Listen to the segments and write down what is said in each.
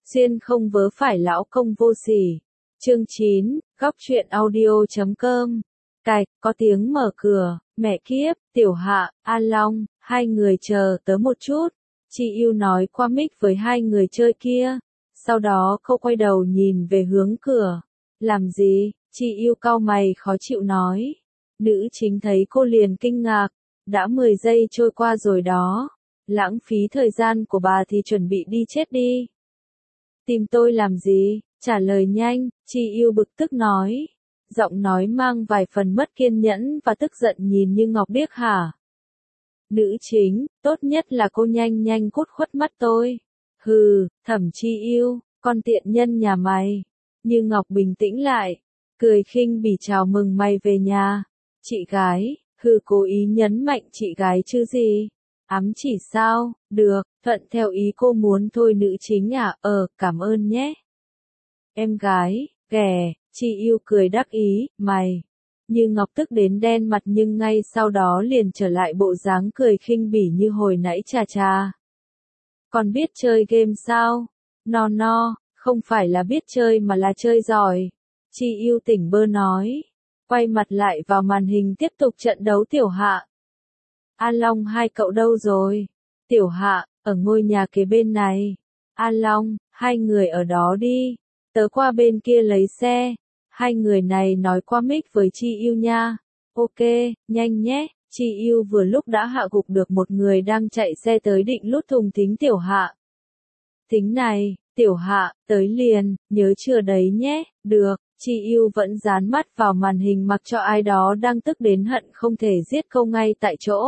Xuyên không vớ phải lão công vô sỉ. Chương 9, góc truyện audio.com. Cạch, có tiếng mở cửa, mẹ kiếp, Tiểu Hạ, An Long, hai người chờ tớ một chút. Chị yêu nói qua mic với hai người chơi kia. Sau đó cô quay đầu nhìn về hướng cửa. Làm gì? Chị yêu cau mày khó chịu nói. Nữ chính thấy cô liền kinh ngạc. Đã 10 giây trôi qua rồi đó. Lãng phí thời gian của bà thì chuẩn bị đi chết đi. Tìm tôi làm gì? Trả lời nhanh, chị yêu bực tức nói. Giọng nói mang vài phần mất kiên nhẫn và tức giận nhìn như ngọc điếc hả? Nữ chính, tốt nhất là cô nhanh nhanh cút khuất mắt tôi. Hừ, Thẩm Chi Yêu, con tiện nhân nhà mày. Như Ngọc bình tĩnh lại, cười khinh bỉ chào mừng mày về nhà. Chị gái, hừ cố ý nhấn mạnh chị gái chứ gì. Ám chỉ sao, được, thuận theo ý cô muốn thôi nữ chính à, cảm ơn nhé. Em gái, ghẻ, chị yêu cười đắc ý, mày. Như Ngọc tức đến đen mặt nhưng ngay sau đó liền trở lại bộ dáng cười khinh bỉ như hồi nãy chà chà. Còn biết chơi game sao? No, không phải là biết chơi mà là chơi giỏi. Chị yêu tỉnh bơ nói. Quay mặt lại vào màn hình tiếp tục trận đấu Tiểu Hạ. An Long hai cậu đâu rồi? Tiểu Hạ, ở ngôi nhà kế bên này. An Long, hai người ở đó đi. Tớ qua bên kia lấy xe. Hai người này nói qua mic với chị yêu nha. Ok, nhanh nhé. Chị yêu vừa lúc đã hạ gục được một người đang chạy xe tới định lút thùng thính Tiểu Hạ. Thính này, Tiểu Hạ, tới liền, nhớ chưa đấy nhé. Được, chị yêu vẫn dán mắt vào màn hình mặc cho ai đó đang tức đến hận không thể giết câu ngay tại chỗ.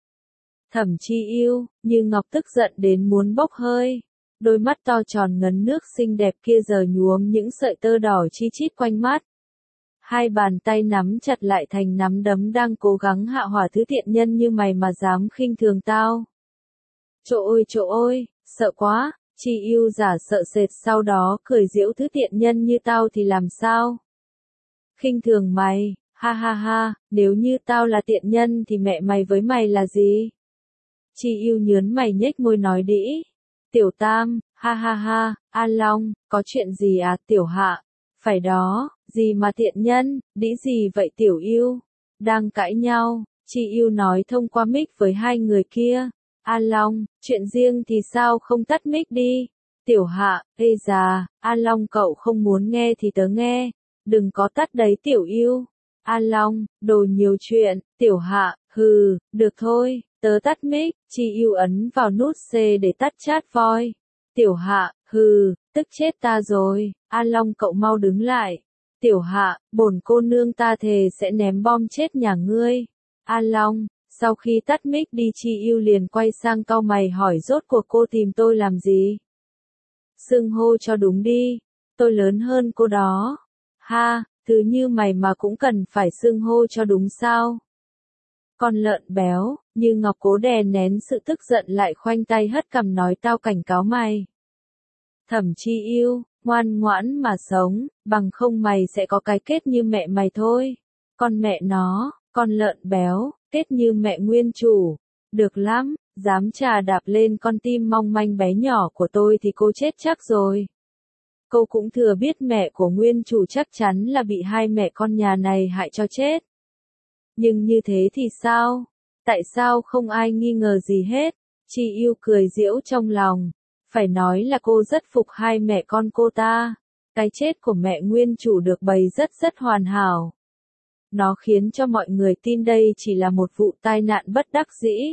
Thẩm Chi Yêu, như Ngọc tức giận đến muốn bốc hơi. Đôi mắt to tròn ngấn nước xinh đẹp kia giờ nhuốm những sợi tơ đỏ chi chít quanh mắt. Hai bàn tay nắm chặt lại thành nắm đấm đang cố gắng hạ hỏa thứ tiện nhân như mày mà dám khinh thường tao. Trời ơi, sợ quá, chị yêu giả sợ sệt sau đó cười giễu thứ tiện nhân như tao thì làm sao? Khinh thường mày, ha, nếu như tao là tiện nhân thì mẹ mày với mày là gì? Chị yêu nhớn mày nhếch môi nói đĩ. Tiểu Tam, ha, An Long, có chuyện gì à Tiểu Hạ? Phải đó, gì mà tiện nhân, đĩ gì vậy Tiểu Yêu? Đang cãi nhau, chị yêu nói thông qua mic với hai người kia. An Long, chuyện riêng thì sao không tắt mic đi? Tiểu Hạ, ê già, An Long cậu không muốn nghe thì tớ nghe. Đừng có tắt đấy Tiểu Yêu. An Long, đồ nhiều chuyện, Tiểu Hạ, hừ, được thôi. Tớ tắt mic, chị yêu ấn vào nút C để tắt chat voice. Tiểu Hạ, hừ, tức chết ta rồi, An Long cậu mau đứng lại. Tiểu Hạ, bổn cô nương ta thề sẽ ném bom chết nhà ngươi. An Long, sau khi tắt mic đi chị yêu liền quay sang cau mày hỏi rốt cuộc cô tìm tôi làm gì? Xưng hô cho đúng đi, tôi lớn hơn cô đó. Ha, thứ như mày mà cũng cần phải xưng hô cho đúng sao? Con lợn béo, như Ngọc cố đè nén sự tức giận lại khoanh tay hất cằm nói tao cảnh cáo mày. Thẩm Chi Yêu, ngoan ngoãn mà sống, bằng không mày sẽ có cái kết như mẹ mày thôi. Con mẹ nó, con lợn béo, kết như mẹ nguyên chủ. Được lắm, dám chà đạp lên con tim mong manh bé nhỏ của tôi thì cô chết chắc rồi. Cô cũng thừa biết mẹ của nguyên chủ chắc chắn là bị hai mẹ con nhà này hại cho chết. Nhưng như thế thì sao? Tại sao không ai nghi ngờ gì hết? Chị yêu cười giễu trong lòng. Phải nói là cô rất phục hai mẹ con cô ta. Cái chết của mẹ nguyên chủ được bày rất hoàn hảo. Nó khiến cho mọi người tin đây chỉ là một vụ tai nạn bất đắc dĩ.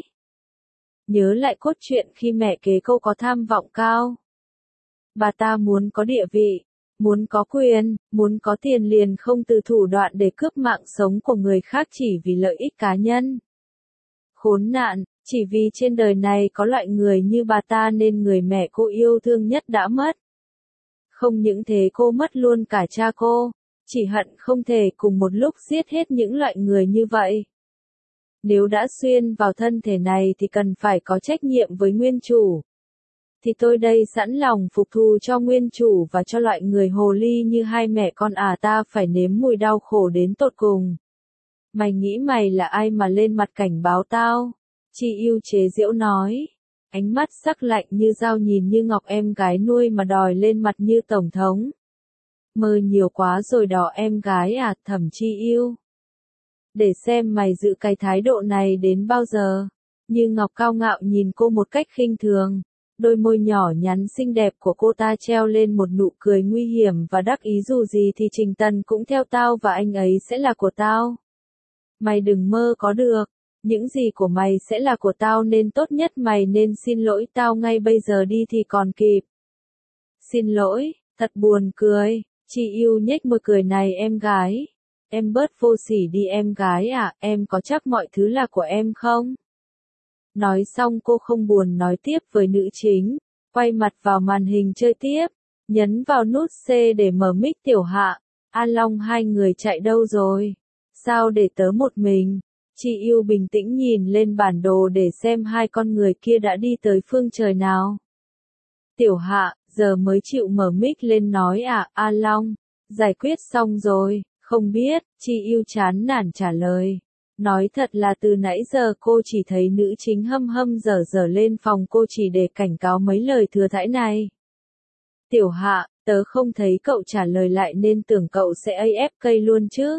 Nhớ lại cốt truyện khi mẹ kế cô có tham vọng cao. Bà ta muốn có địa vị, muốn có quyền, muốn có tiền liền không từ thủ đoạn để cướp mạng sống của người khác chỉ vì lợi ích cá nhân. Khốn nạn, chỉ vì trên đời này có loại người như bà ta nên người mẹ cô yêu thương nhất đã mất. Không những thế cô mất luôn cả cha cô, chỉ hận không thể cùng một lúc giết hết những loại người như vậy. Nếu đã xuyên vào thân thể này thì cần phải có trách nhiệm với nguyên chủ. Thì tôi đây sẵn lòng phục thù cho nguyên chủ và cho loại người hồ ly như hai mẹ con ta phải nếm mùi đau khổ đến tột cùng. Mày nghĩ mày là ai mà lên mặt cảnh báo tao? Chị yêu chế giễu nói. Ánh mắt sắc lạnh như dao nhìn Như Ngọc em gái nuôi mà đòi lên mặt như tổng thống. Mơ nhiều quá rồi đó em gái à, Thẩm Chi Yêu. Để xem mày giữ cái thái độ này đến bao giờ. Như Ngọc cao ngạo nhìn cô một cách khinh thường. Đôi môi nhỏ nhắn xinh đẹp của cô ta treo lên một nụ cười nguy hiểm và đắc ý, dù gì thì Trình Tần cũng theo tao và anh ấy sẽ là của tao. Mày đừng mơ có được. Những gì của mày sẽ là của tao nên tốt nhất mày nên xin lỗi tao ngay bây giờ đi thì còn kịp. Xin lỗi, thật buồn cười. Chi Yêu nhếch môi cười, này em gái. Em bớt vô sỉ đi em gái à, em có chắc mọi thứ là của em không? Nói xong cô không buồn nói tiếp với nữ chính, quay mặt vào màn hình chơi tiếp, nhấn vào nút C để mở mic. Tiểu Hạ, An Long hai người chạy đâu rồi? Sao để tớ một mình? Chi Yêu bình tĩnh nhìn lên bản đồ để xem hai con người kia đã đi tới phương trời nào. Tiểu Hạ, giờ mới chịu mở mic lên nói à, An Long, giải quyết xong rồi, không biết, Chi Yêu chán nản trả lời. Nói thật là từ nãy giờ cô chỉ thấy nữ chính hâm hâm dở dở lên phòng cô chỉ để cảnh cáo mấy lời thừa thãi này. Tiểu Hạ, tớ không thấy cậu trả lời lại nên tưởng cậu sẽ AFK luôn chứ.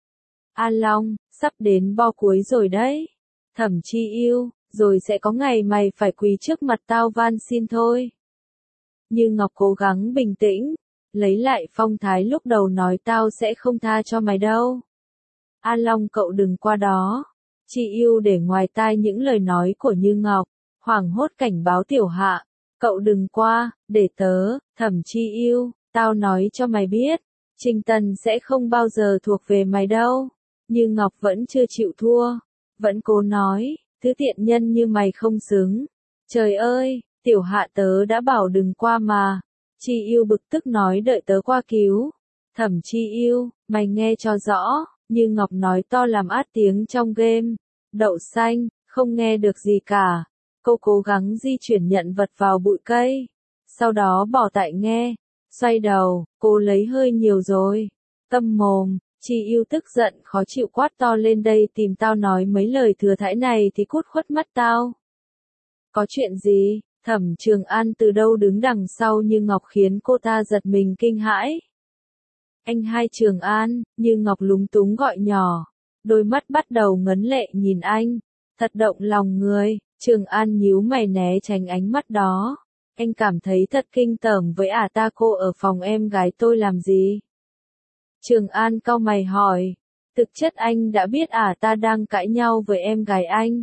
An Long, sắp đến bo cuối rồi đấy. Thẩm Chi Yêu, rồi sẽ có ngày mày phải quỳ trước mặt tao van xin thôi. Như Ngọc cố gắng bình tĩnh, lấy lại phong thái lúc đầu nói tao sẽ không tha cho mày đâu. An Long cậu đừng qua đó. Chi Yêu để ngoài tai những lời nói của Như Ngọc, hoảng hốt cảnh báo Tiểu Hạ, cậu đừng qua, để tớ. Thẩm Chi Yêu, tao nói cho mày biết, Trình Tần sẽ không bao giờ thuộc về mày đâu. Như Ngọc vẫn chưa chịu thua, vẫn cố nói, thứ tiện nhân như mày không xứng. Trời ơi, Tiểu Hạ tớ đã bảo đừng qua mà. Chi Yêu bực tức nói đợi tớ qua cứu. Thẩm Chi Yêu, mày nghe cho rõ. Như Ngọc nói to làm át tiếng trong game. Đậu xanh, không nghe được gì cả. Cô cố gắng di chuyển nhận vật vào bụi cây. Sau đó bỏ tại nghe. Xoay đầu, cô lấy hơi nhiều rồi. Câm mồm, Chi Yêu tức giận khó chịu quát to lên, đây tìm tao nói mấy lời thừa thãi này thì cút khuất mắt tao. Có chuyện gì? Thẩm Trường An từ đâu đứng đằng sau Như Ngọc khiến cô ta giật mình kinh hãi. Anh hai Trường An, Như Ngọc lúng túng gọi nhỏ. Đôi mắt bắt đầu ngấn lệ nhìn anh. Thật động lòng người. Trường An nhíu mày né tránh ánh mắt đó. Anh cảm thấy thật kinh tởm với ta, cô ở phòng em gái tôi làm gì? Trường An cau mày hỏi. Thực chất anh đã biết ta đang cãi nhau với em gái anh.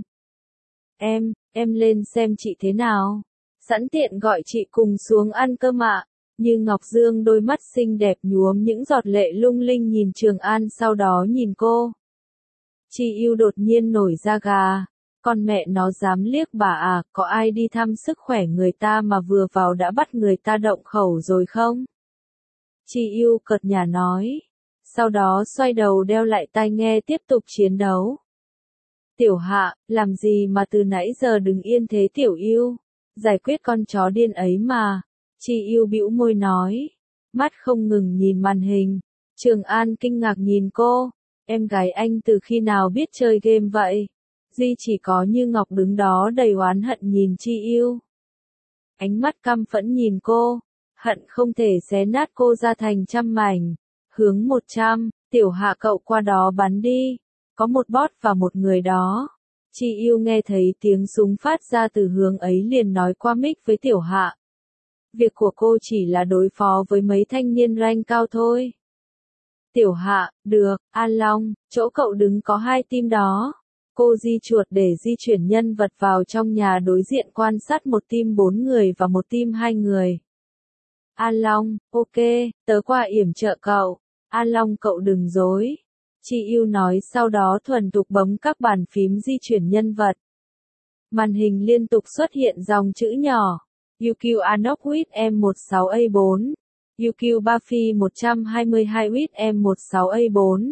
Em lên xem chị thế nào. Sẵn tiện gọi chị cùng xuống ăn cơm ạ. Như Ngọc dương đôi mắt xinh đẹp nhuốm những giọt lệ lung linh nhìn Trường An, sau đó nhìn cô. Chi Yêu đột nhiên nổi da gà. Con mẹ nó dám liếc bà à, có ai đi thăm sức khỏe người ta mà vừa vào đã bắt người ta động khẩu rồi không? Chi Yêu cợt nhả nói. Sau đó xoay đầu đeo lại tai nghe tiếp tục chiến đấu. Tiểu Hạ, làm gì mà từ nãy giờ đứng yên thế Tiểu Yêu? Giải quyết con chó điên ấy mà. Chi Yêu bĩu môi nói. Mắt không ngừng nhìn màn hình. Trường An kinh ngạc nhìn cô. Em gái anh từ khi nào biết chơi game vậy? Duy chỉ có Như Ngọc đứng đó đầy oán hận nhìn Chi Yêu. Ánh mắt căm phẫn nhìn cô. Hận không thể xé nát cô ra thành trăm mảnh. Hướng 100, Tiểu Hạ cậu qua đó bắn đi. Có một bot và một người đó. Chi Yêu nghe thấy tiếng súng phát ra từ hướng ấy liền nói qua mic với Tiểu Hạ. Việc của cô chỉ là đối phó với mấy thanh niên rank cao thôi. Tiểu Hạ, được, An Long, chỗ cậu đứng có 2 team đó. Cô di chuột để di chuyển nhân vật vào trong nhà đối diện quan sát một team 4 người và một team 2 người. An Long, ok, tớ qua yểm trợ cậu. An Long cậu đừng dối. Chi Yêu nói sau đó thuần thục bấm các bàn phím di chuyển nhân vật. Màn hình liên tục xuất hiện dòng chữ nhỏ. UQ Anok with M16A4. UQ Buffy 122 with M16A4.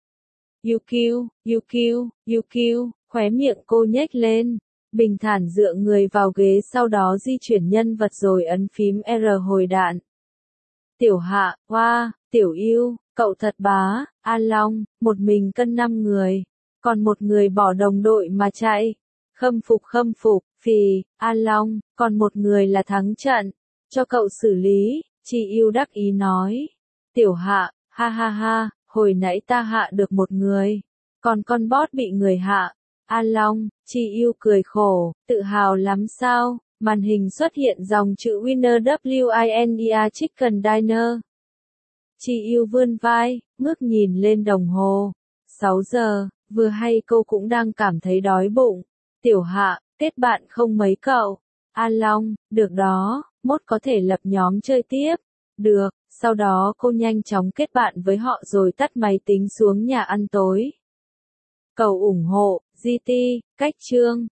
UQ, khóe miệng cô nhếch lên. Bình thản dựa người vào ghế sau đó di chuyển nhân vật rồi ấn phím R hồi đạn. Tiểu Hạ, hoa, Tiểu Yêu, cậu thật bá. An Long, một mình cân 5 người. Còn một người bỏ đồng đội mà chạy. Khâm phục, Phì, A Long, còn một người là thắng trận. Cho cậu xử lý, Chi Yêu đắc ý nói. Tiểu Hạ, ha ha ha, hồi nãy ta hạ được một người. Còn con boss bị người hạ. A Long, Chi Yêu cười khổ, tự hào lắm sao? Màn hình xuất hiện dòng chữ Winner WINER Chicken Diner. Chi Yêu vươn vai, ngước nhìn lên đồng hồ. 6 giờ, vừa hay cô cũng đang cảm thấy đói bụng. Tiểu Hạ, kết bạn không mấy cậu. A Long, được đó, mốt có thể lập nhóm chơi tiếp. Được, sau đó cô nhanh chóng kết bạn với họ rồi tắt máy tính xuống nhà ăn tối. Cầu ủng hộ, GT, cách chương.